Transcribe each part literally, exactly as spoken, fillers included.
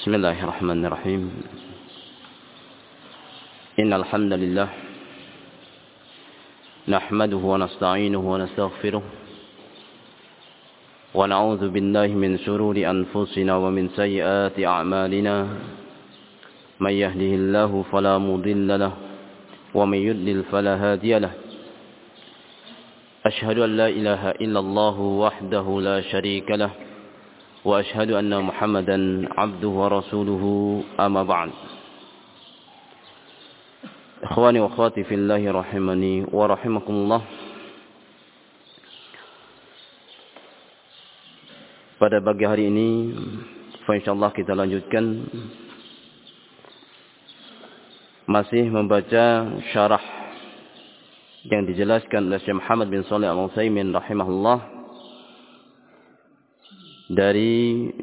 بسم الله الرحمن الرحيم إن الحمد لله نحمده ونستعينه ونستغفره ونعوذ بالله من شرور أنفسنا ومن سيئات أعمالنا من يهده الله فلا مضل له ومن يضلل فلا هادي له أشهد أن لا إله إلا الله وحده لا شريك له وأشهد أن محمدا عبده ورسوله أما بعد إخواني وأخواتي في الله رحمني ورحمكم الله. Pada pagi hari ini insyaallah kita lanjutkan masih membaca syarah yang dijelaskan oleh Syekh Muhammad bin Shalih Al-Utsaimin rahimahullah dari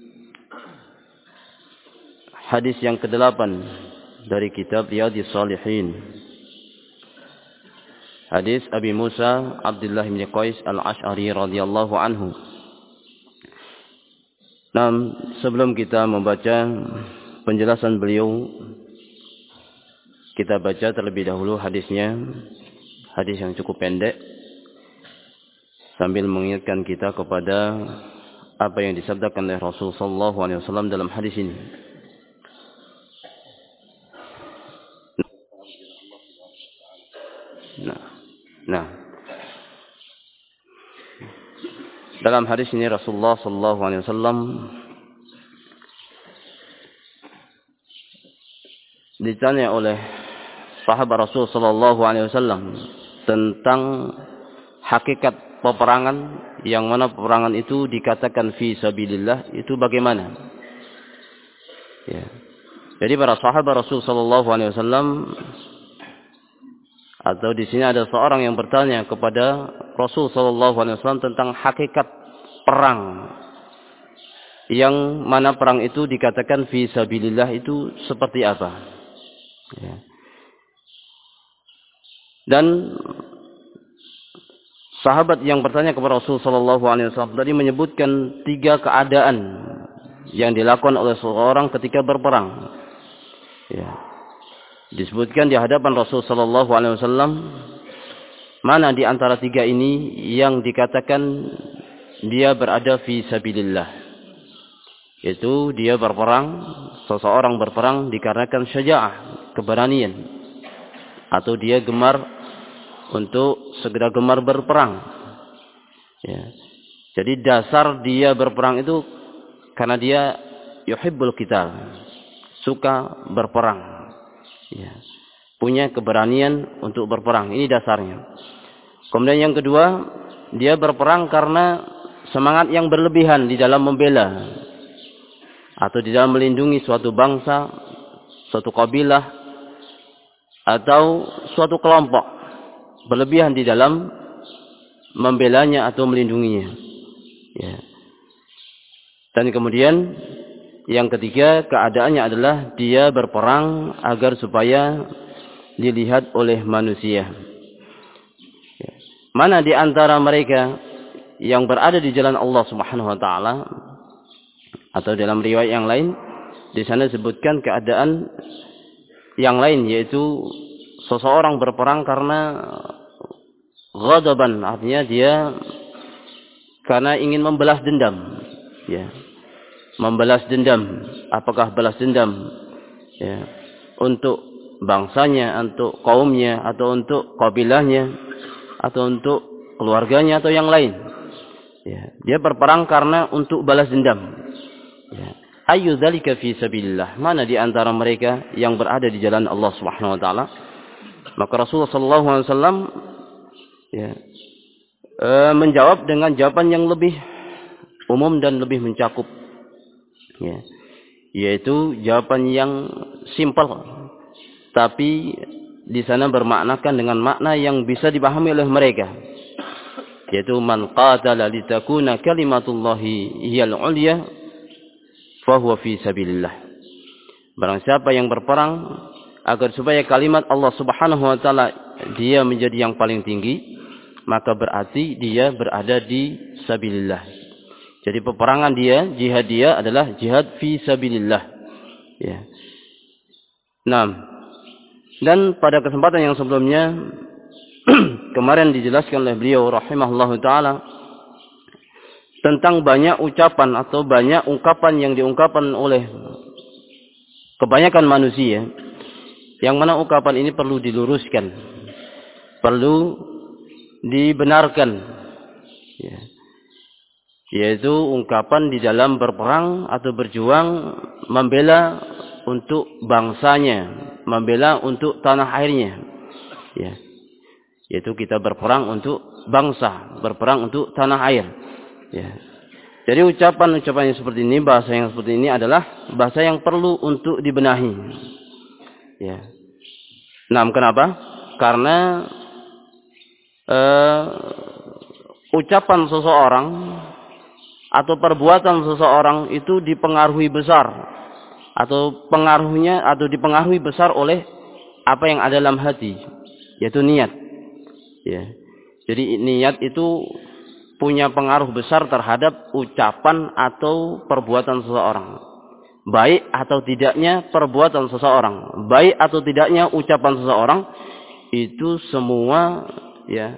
hadis yang kedelapan dari kitab Riyadhis Shalihin, hadis Abi Musa Abdullah bin Qais Al-Asy'ari radhiyallahu anhu. Nah, sebelum kita membaca penjelasan beliau, kita baca terlebih dahulu hadisnya, hadis yang cukup pendek, sambil mengingatkan kita kepada apa yang disabdakan oleh Rasul sallallahu alaihi wasallam dalam hadis ini. Nah, nah. Dalam hadis ini Rasulullah sallallahu alaihi wasallam ditanya oleh sahabat Rasul sallallahu alaihi wasallam tentang hakikat peperangan, yang mana peperangan itu dikatakan fi sabilillah, itu bagaimana? Ya. Jadi para sahabat Rasul sallallahu alaihi wasallam, atau di sini ada seorang yang bertanya kepada Rasul sallallahu alaihi wasallam tentang hakikat perang, yang mana perang itu dikatakan fi sabilillah itu seperti apa? Ya. Dan sahabat yang bertanya kepada Rasul sallallahu alaihi wasallam tadi menyebutkan tiga keadaan yang dilakukan oleh seseorang ketika berperang. Ya. Disebutkan di hadapan Rasul sallallahu alaihi wasallam mana di antara tiga ini yang dikatakan dia berada fi sabilillah. Yaitu dia berperang, seseorang berperang dikarenakan syaja'ah, keberanian, atau dia gemar untuk segera gemar berperang. Ya. Jadi dasar dia berperang itu karena dia yuhibbul qital, suka berperang. Ya. Punya keberanian untuk berperang. Ini dasarnya. Kemudian yang kedua, dia berperang karena semangat yang berlebihan di dalam membela atau di dalam melindungi suatu bangsa, suatu kabilah, atau suatu kelompok, berlebihan di dalam membelanya atau melindunginya. Ya. Dan kemudian yang ketiga, keadaannya adalah dia berperang agar supaya dilihat oleh manusia. Ya. Mana di antara mereka yang berada di jalan Allah Subhanahu wa taala, atau dalam riwayat yang lain di sana disebutkan keadaan yang lain, yaitu seseorang berperang karena ghadaban, artinya dia karena ingin membalas dendam, ya, membalas dendam. Apakah balas dendam, ya, untuk bangsanya, untuk kaumnya, atau untuk kabilahnya, atau untuk keluarganya, atau yang lain. Ya, dia berperang karena untuk balas dendam. Ya. Ayu dzalika fi sabilillah. Mana di antara mereka yang berada di jalan Allah Subhanahu wa taala? Maka Rasulullah sallallahu alaihi wasallam ya, e, menjawab dengan jawaban yang lebih umum dan lebih mencakup, ya, yaitu jawaban yang simpel, tapi di sana bermaknakan dengan makna yang bisa dipahami oleh mereka, yaitu man qatala litakuna kalimatullahi hiyal ulya fahuwa fi sabilillah. Barang siapa yang berperang agar supaya kalimat Allah Subhanahu wa taala dia menjadi yang paling tinggi, maka berarti dia berada di sabilillah. Jadi peperangan dia, jihad dia adalah jihad fi sabilillah. Ya. Nah, dan pada kesempatan yang sebelumnya kemarin dijelaskan oleh beliau rahimahullahu taala tentang banyak ucapan atau banyak ungkapan yang diungkapkan oleh kebanyakan manusia, yang mana ungkapan ini perlu diluruskan, perlu dibenarkan, ya. Yaitu ungkapan di dalam berperang atau berjuang membela untuk bangsanya, membela untuk tanah airnya, ya. Yaitu kita berperang untuk bangsa, berperang untuk tanah air, ya. Jadi ucapan-ucapan yang seperti ini, bahasa yang seperti ini adalah bahasa yang perlu untuk dibenahi, ya. Nah, kenapa? Karena uh, ucapan seseorang atau perbuatan seseorang itu dipengaruhi besar, atau pengaruhnya atau dipengaruhi besar oleh apa yang ada dalam hati, yaitu niat, ya. Jadi niat itu punya pengaruh besar terhadap ucapan atau perbuatan seseorang, baik atau tidaknya perbuatan seseorang, baik atau tidaknya ucapan seseorang, itu semua, ya,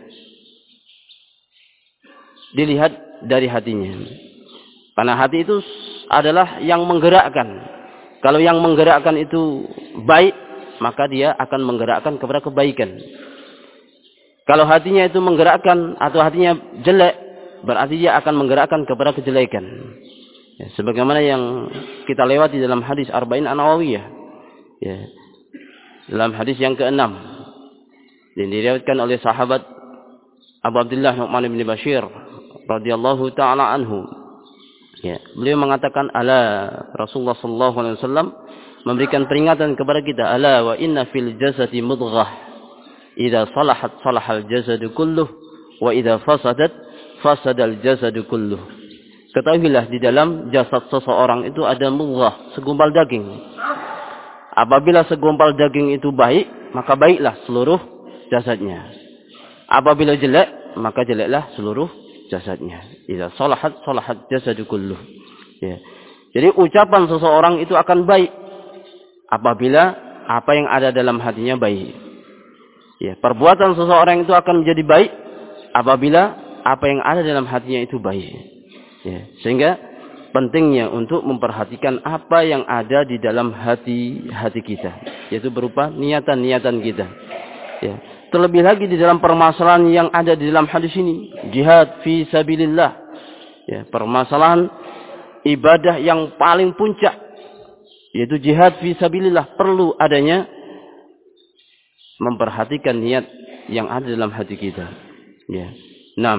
dilihat dari hatinya. Karena hati itu adalah yang menggerakkan. Kalau yang menggerakkan itu baik, maka dia akan menggerakkan kepada kebaikan. Kalau hatinya itu menggerakkan atau hatinya jelek, berarti dia akan menggerakkan kepada kejelekan. Ya, sebagaimana yang kita lewati dalam hadis Arba'in An-Nawawiyah. Ya, dalam hadis yang keenam, yang diriwayatkan oleh sahabat Abu Abdullah Nu'man bin Bashir radhiyallahu taala anhu. Ya, beliau mengatakan, ala, Rasulullah sallallahu alaihi wasallam memberikan peringatan kepada kita, ala wa inna fil jasadi mudghah, idza salahat salahal jasadu kulluh, wa idza fasadat fasadal jasadu kulluh. Ketahuilah, di dalam jasad seseorang itu ada mudghah, segumpal daging. Apabila segumpal daging itu baik, maka baiklah seluruh jasadnya. Apabila jelek, maka jeleklah seluruh jasadnya. Idza salahat salahat jasadu kulluh. Ya. Jadi ucapan seseorang itu akan baik apabila apa yang ada dalam hatinya baik. Ya, perbuatan seseorang itu akan menjadi baik apabila apa yang ada dalam hatinya itu baik. Ya, sehingga pentingnya untuk memperhatikan apa yang ada di dalam hati-hati kita, yaitu berupa niatan-niatan kita. Ya. Terlebih lagi di dalam permasalahan yang ada di dalam hadis ini, jihad fi sabilillah. Ya, permasalahan ibadah yang paling puncak, yaitu jihad fi sabilillah, perlu adanya memperhatikan niat yang ada dalam hati kita. Ya. Nah,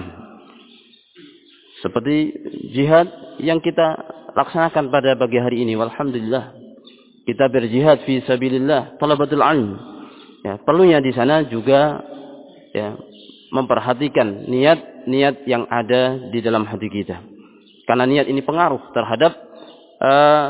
seperti jihad yang kita laksanakan pada pagi hari ini, walhamdulillah, kita berjihad fi sabilillah, talabatul ilm. Ya, perlunya di sana juga, ya, memperhatikan niat-niat yang ada di dalam hati kita. Karena niat ini pengaruh terhadap uh,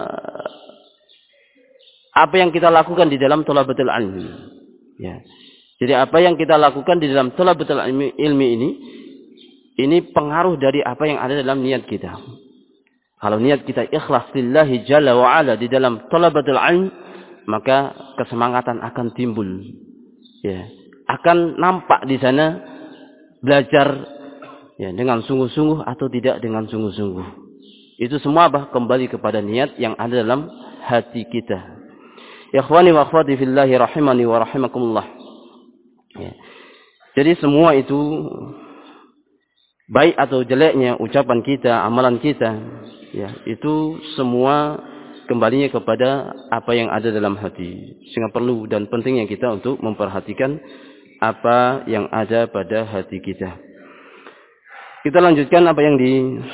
apa yang kita lakukan di dalam thalabatul ilmi. Ya. Jadi apa yang kita lakukan di dalam thalabatul ilmi, ilmi ini, ini pengaruh dari apa yang ada dalam niat kita. Kalau niat kita ikhlas lillahi jalla wa ala di dalam thalabatul ilmi, maka kesemangatan akan timbul. Ya, akan nampak di sana belajar, ya, dengan sungguh-sungguh atau tidak dengan sungguh-sungguh. Itu semua bah kembali kepada niat yang ada dalam hati kita. Ikhwani wa akhwati fillahi rahimani wa rahimakumullah. Ya. Jadi semua itu, baik atau jeleknya ucapan kita, amalan kita, ya, itu semua kembalinya kepada apa yang ada dalam hati. Sehingga perlu dan pentingnya kita untuk memperhatikan apa yang ada pada hati kita. Kita lanjutkan apa yang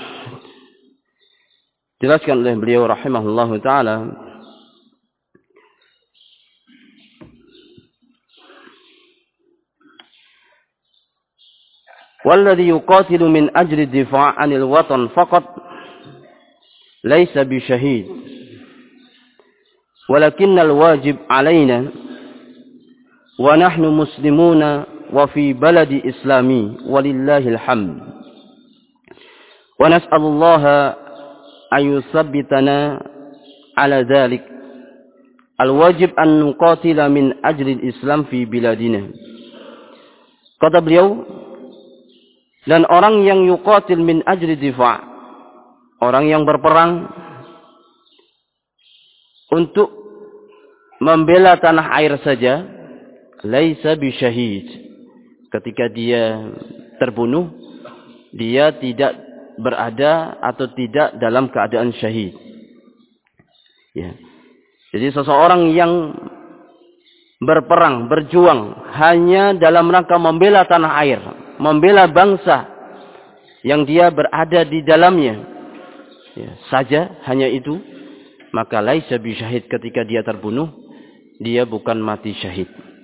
dijelaskan oleh beliau rahimahullahu taala. Walladhi yuqatilu min ajli difa' 'anil watan faqat laysa bisyahid. ولكن الواجب علينا ونحن مسلمون وفي بلد إسلامي ولله الحمد Wa nas'alullaha ayusabbitana ala dzalik. Al-wajib an nuqatila min ajli al-Islam fi biladina. Kata beliau, dan orang yang yuqatil min ajli difa', orang yang berperang untuk membela tanah air saja, laisa bisyahid. Ketika dia terbunuh, dia tidak berada atau tidak dalam keadaan syahid. Ya. Jadi seseorang yang berperang, berjuang hanya dalam rangka membela tanah air, membela bangsa yang dia berada di dalamnya, ya, saja hanya itu, maka laisa bisyahid. Ketika dia terbunuh, dia bukan mati syahid.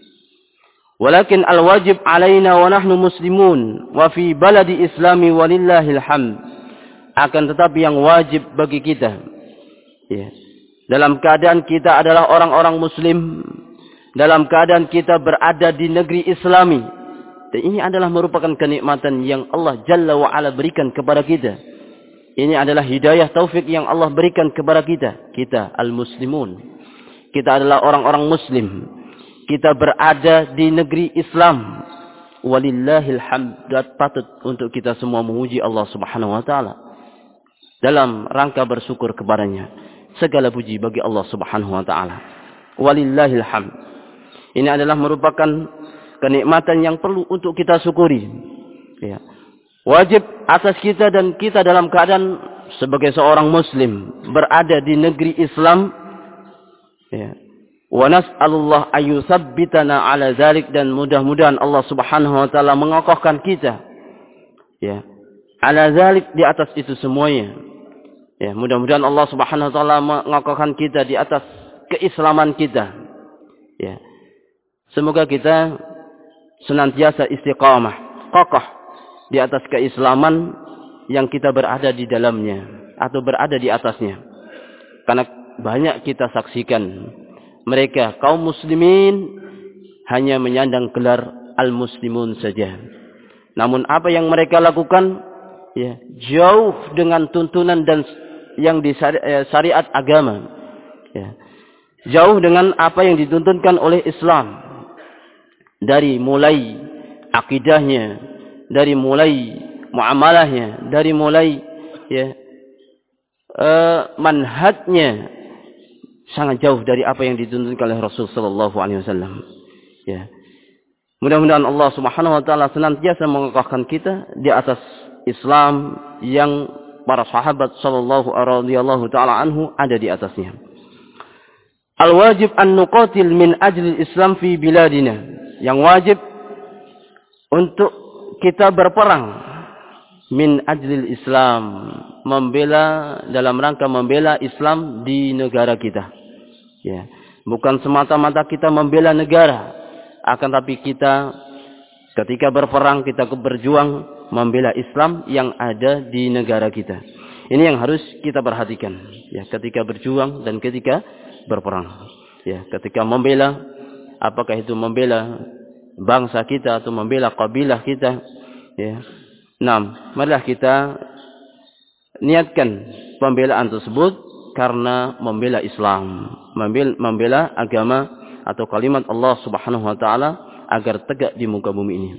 Walakin al-wajib alaina wa nahnu muslimun wa fi baladi islami walillahil hamd. Akan tetapi yang wajib bagi kita, ya, dalam keadaan kita adalah orang-orang muslim, dalam keadaan kita berada di negeri islami, dan ini adalah merupakan kenikmatan yang Allah Jalla wa Ala berikan kepada kita. Ini adalah hidayah taufik yang Allah berikan kepada kita. Kita al-muslimun, kita adalah orang-orang muslim, kita berada di negeri Islam. Walillahil hamd. Patut untuk kita semua memuji Allah Subhanahu wa taala dalam rangka bersyukur kepadanya. Segala puji bagi Allah Subhanahu wa taala. Walillahil hamd. Ini adalah merupakan kenikmatan yang perlu untuk kita syukuri. Ya. Wajib atas kita dan kita dalam keadaan sebagai seorang muslim berada di negeri Islam. Ya. Wa nas'alullah ayyusabbitana ala dzalik, dan mudah-mudahan Allah Subhanahu wa taala mengokohkan kita. Ya. Ala dzalik, di atas itu semuanya. Ya, mudah-mudahan Allah Subhanahu wa taala mengokohkan kita di atas keislaman kita. Ya. Semoga kita senantiasa istiqamah, kokoh di atas keislaman yang kita berada di dalamnya atau berada di atasnya. Karena banyak kita saksikan mereka kaum muslimin hanya menyandang gelar al-muslimun saja. Namun apa yang mereka lakukan, ya, jauh dengan tuntunan dan yang di syariat agama, ya, jauh dengan apa yang dituntunkan oleh Islam, dari mulai akidahnya, dari mulai muamalahnya, dari mulai, ya, uh, manhajnya, sangat jauh dari apa yang dituntunkan oleh Rasul Sallallahu Alaihi Wasallam. Ya, mudah-mudahan Allah Subhanahu Wa Taala senantiasa mengokohkan kita di atas Islam yang para sahabat sallallahu radhiyallahu taala anhu ada di atasnya. Al-wajib an nuqatil min ajli Islam fi biladina. Yang wajib untuk kita berperang min ajli Islam, membela dalam rangka membela Islam di negara kita. Ya, bukan semata-mata kita membela negara, akan tapi kita ketika berperang kita berjuang membela Islam yang ada di negara kita. Ini yang harus kita perhatikan, ya, ketika berjuang dan ketika berperang. Ya, ketika membela, apakah itu membela bangsa kita atau membela kabilah kita, ya. Nah, marilah kita niatkan pembelaan tersebut karena membela Islam, membela, membela agama atau kalimat Allah Subhanahu wa taala agar tegak di muka bumi ini.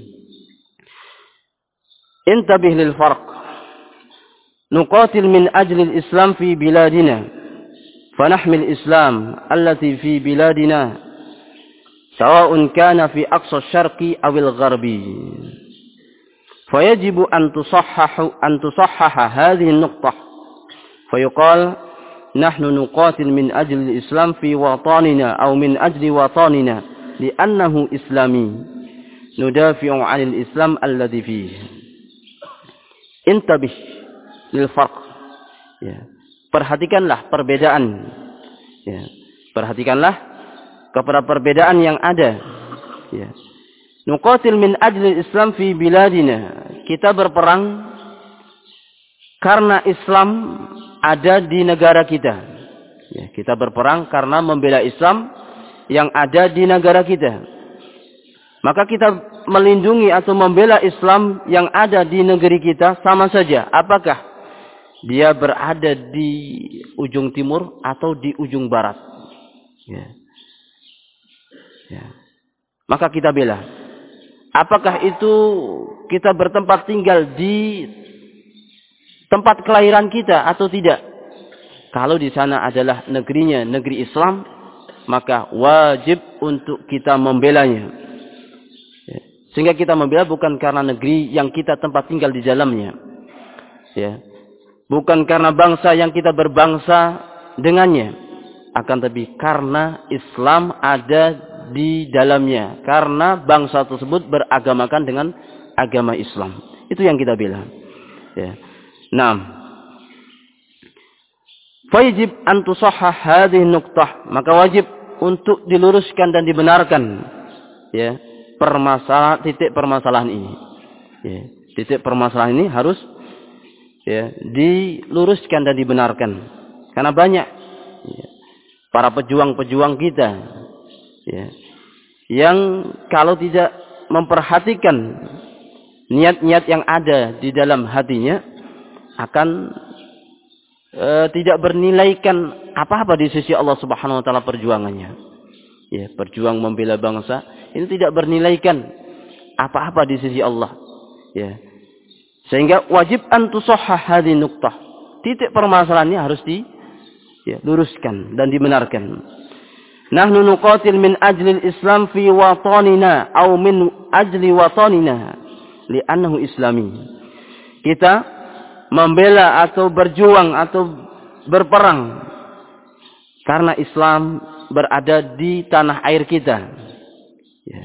Intabih lil farq. Nuqatil min ajli al-Islam fi biladina. Fanahmil Islam allati fi biladina sawa'un kana fi aqsa syarqi awil gharbi. Fayajibu an tusahhahu an tusahhaha hadhihi an-nuqtah. Fayuqal nahnu nuqatil min ajli al-Islam fi watanina aw min ajli watanina li'annahu islami. Nudafi'u 'anil Islam alladhi fihi. Intabih lil farq. Ya. Perhatikanlah perbedaan. Ya. Perhatikanlah kepada perbedaan yang ada. Ya. Nuqatil min ajli Islam fi biladina. Kita berperang karena Islam ada di negara kita. Ya, kita berperang karena membela Islam yang ada di negara kita. Maka kita melindungi atau membela Islam yang ada di negeri kita sama saja. Apakah dia berada di ujung timur atau di ujung barat. Ya. Ya. Maka kita bela. Apakah itu kita bertempat tinggal di tempat kelahiran kita atau tidak? Kalau di sana adalah negerinya, negeri Islam, maka wajib untuk kita membelanya. Ya. Sehingga kita membela bukan karena negeri yang kita tempat tinggal di dalamnya. Ya. Bukan karena bangsa yang kita berbangsa dengannya. Akan tapi karena Islam ada di dalamnya. Karena bangsa tersebut beragamakan dengan agama Islam. Itu yang kita bela. Ya. Nah. Fajib an tusahhah hadhihi nuqtah. Maka wajib untuk diluruskan dan dibenarkan. Ya. Permasalahan, titik permasalahan ini. Ya. Titik permasalahan ini harus ya, diluruskan dan dibenarkan. Karena banyak ya, para pejuang-pejuang kita ya, yang kalau tidak memperhatikan niat-niat yang ada di dalam hatinya akan e, tidak bernilaikan apa-apa di sisi Allah Subhanahu wa taala perjuangannya. Ya, berjuang membela bangsa ini tidak bernilaikan apa-apa di sisi Allah. Ya. Sehingga wajib an tusahhah hadhihi nuqtah. Titik permasalahannya harus diluruskan dan dibenarkan. Nahnu nuqatil min ajli al-Islam fi watanina aw min ajli watanina li'annahu islami. Kita membela atau berjuang atau berperang karena Islam berada di tanah air kita. Ya.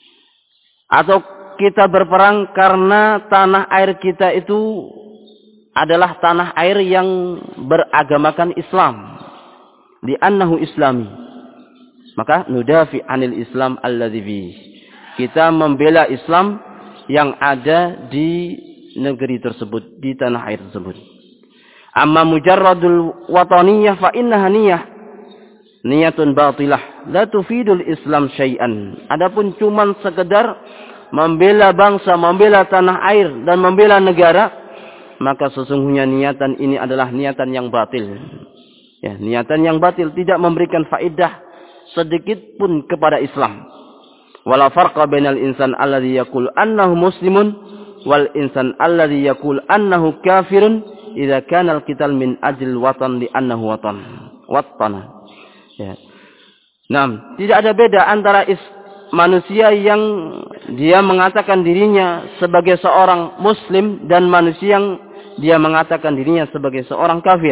Atau kita berperang karena tanah air kita itu adalah tanah air yang beragamakan Islam. Li'annahu islami. Maka nudafi anil Islam alladzi fihi. Kita membela Islam yang ada di negeri tersebut, di tanah air tersebut. Amma mujarradul wataniyah fa innaha niyah. Niyatun batilah. La tufidul Islam syai'an. Adapun cuman sekedar membela bangsa, membela tanah air, dan membela negara, maka sesungguhnya niatan ini adalah niatan yang batil. Ya, niatan yang batil tidak memberikan faedah sedikit pun kepada Islam. Wala farqa bainal insan alladhi yaqul annahu muslimun wal insan alladhi yaqul annahu kafirun idza kana al-qital min ajli watan li annahu watan. Watana. Ya. Nah, tidak ada beda antara is manusia yang dia mengatakan dirinya sebagai seorang muslim dan manusia yang dia mengatakan dirinya sebagai seorang kafir.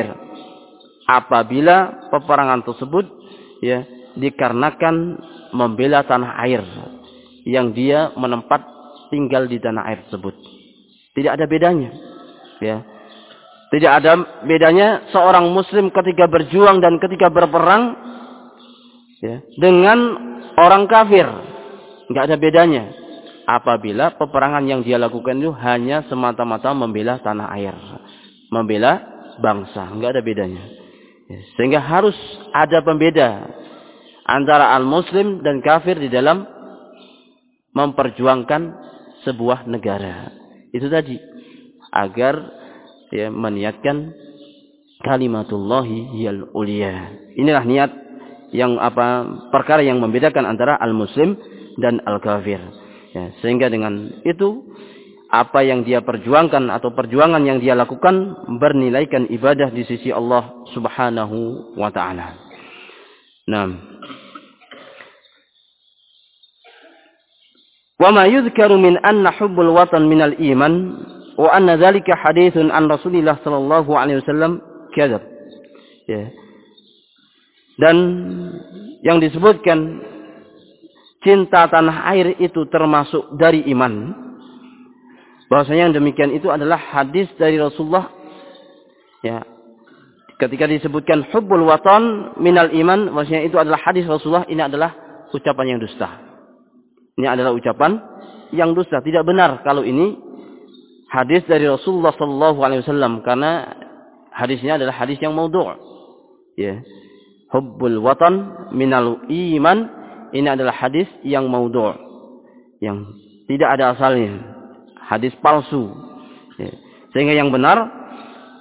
Apabila peperangan tersebut ya dikarenakan membela tanah air yang dia menempat tinggal di tanah air tersebut. Tidak ada bedanya. Ya. Tidak ada bedanya seorang muslim ketika berjuang dan ketika berperang ya, dengan orang kafir. Enggak ada bedanya. Apabila peperangan yang dia lakukan itu hanya semata-mata membela tanah air. Membela bangsa. Enggak ada bedanya. Sehingga harus ada pembeda antara al-muslim dan kafir di dalam memperjuangkan sebuah negara. Itu tadi. Agar ya, meniatkan kalimatullahi hiyal ulia. Inilah niat yang apa perkara yang membedakan antara al-muslim dan al-kafir. Ya, sehingga dengan itu apa yang dia perjuangkan atau perjuangan yang dia lakukan bernilaikan ibadah di sisi Allah Subhanahu wa taala. Naam. Wa ma yuzkaru min anna hubbul watan minal iman wa anna dzalika haditsun an Rasulillah sallallahu alaihi wasallam kadzab. Ya. Dan yang disebutkan cinta tanah air itu termasuk dari iman. Bahwasanya yang demikian itu adalah hadis dari Rasulullah. Ya. Ketika disebutkan hubbul watan minal iman, bahwasanya itu adalah hadis Rasulullah, ini adalah ucapan yang dusta. Ini adalah ucapan yang dusta. Tidak benar kalau ini hadis dari Rasulullah sallallahu alaihi wasallam, karena hadisnya adalah hadis yang maudhu'. Ya. Hubbul watan minal iman, ini adalah hadis yang maudhu', yang tidak ada asalnya, hadis palsu. Ya. Sehingga yang benar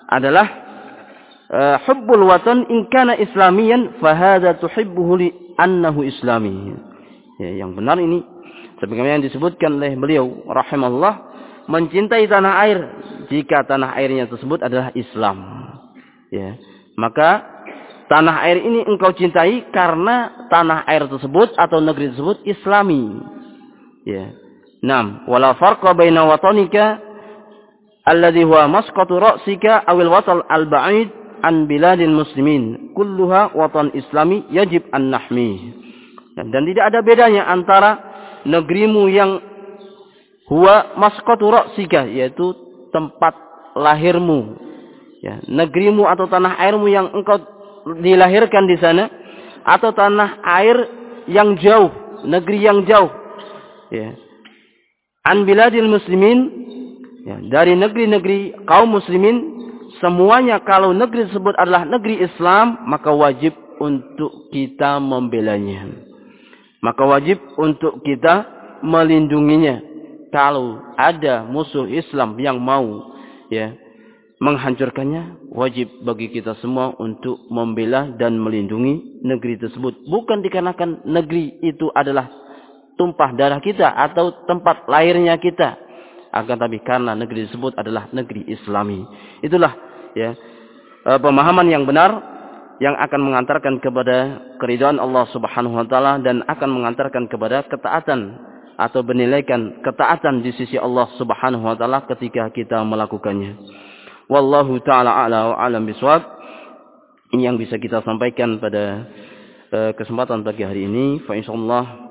adalah uh, hubbul watan in kana islamiyan fa hadza tuhibbuhu li annahu islami. Ya, yang benar ini sebagaimana yang disebutkan oleh beliau rahimahullah, mencintai tanah air jika tanah airnya tersebut adalah Islam. Ya, maka tanah air ini engkau cintai karena tanah air tersebut atau negeri tersebut Islami. Ya. Naam, wala farqa baina watanika alladhi huwa masqatu ra'sika awil watal al-ba'id an biladil muslimin. Kulluha watan islami yajib an nahmi. Dan, dan tidak ada bedanya antara negerimu yang huwa masqatu ra'sika, yaitu tempat lahirmu. Ya, negerimu atau tanah airmu yang engkau dilahirkan di sana, atau tanah air yang jauh, negeri yang jauh. Ya. An biladil muslimin, ya, dari negeri-negeri kaum muslimin, semuanya kalau negeri tersebut adalah negeri Islam, maka wajib untuk kita membelanya. Maka wajib untuk kita melindunginya. Kalau ada musuh Islam yang mau ya menghancurkannya, wajib bagi kita semua untuk membela dan melindungi negeri tersebut. Bukan dikarenakan negeri itu adalah tumpah darah kita atau tempat lahirnya kita, akan tapi karena negeri tersebut adalah negeri Islami. Itulah ya pemahaman yang benar yang akan mengantarkan kepada keridhaan Allah Subhanahu wa taala dan akan mengantarkan kepada ketaatan atau bernilaikan ketaatan di sisi Allah Subhanahu wa taala ketika kita melakukannya. Wallahu taala a'la wa a'lam bishawab. Ini yang bisa kita sampaikan pada uh, kesempatan pagi hari ini. Fa insyaallah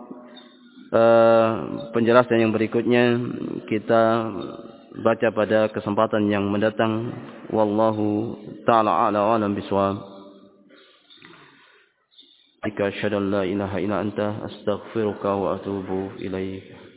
Uh, penjelasan yang berikutnya kita baca pada kesempatan yang mendatang. Wallahu ta'ala a'la wa a'lam bishawab. Asyhadu an la ilaha illa anta astaghfiruka wa atubu ilaik.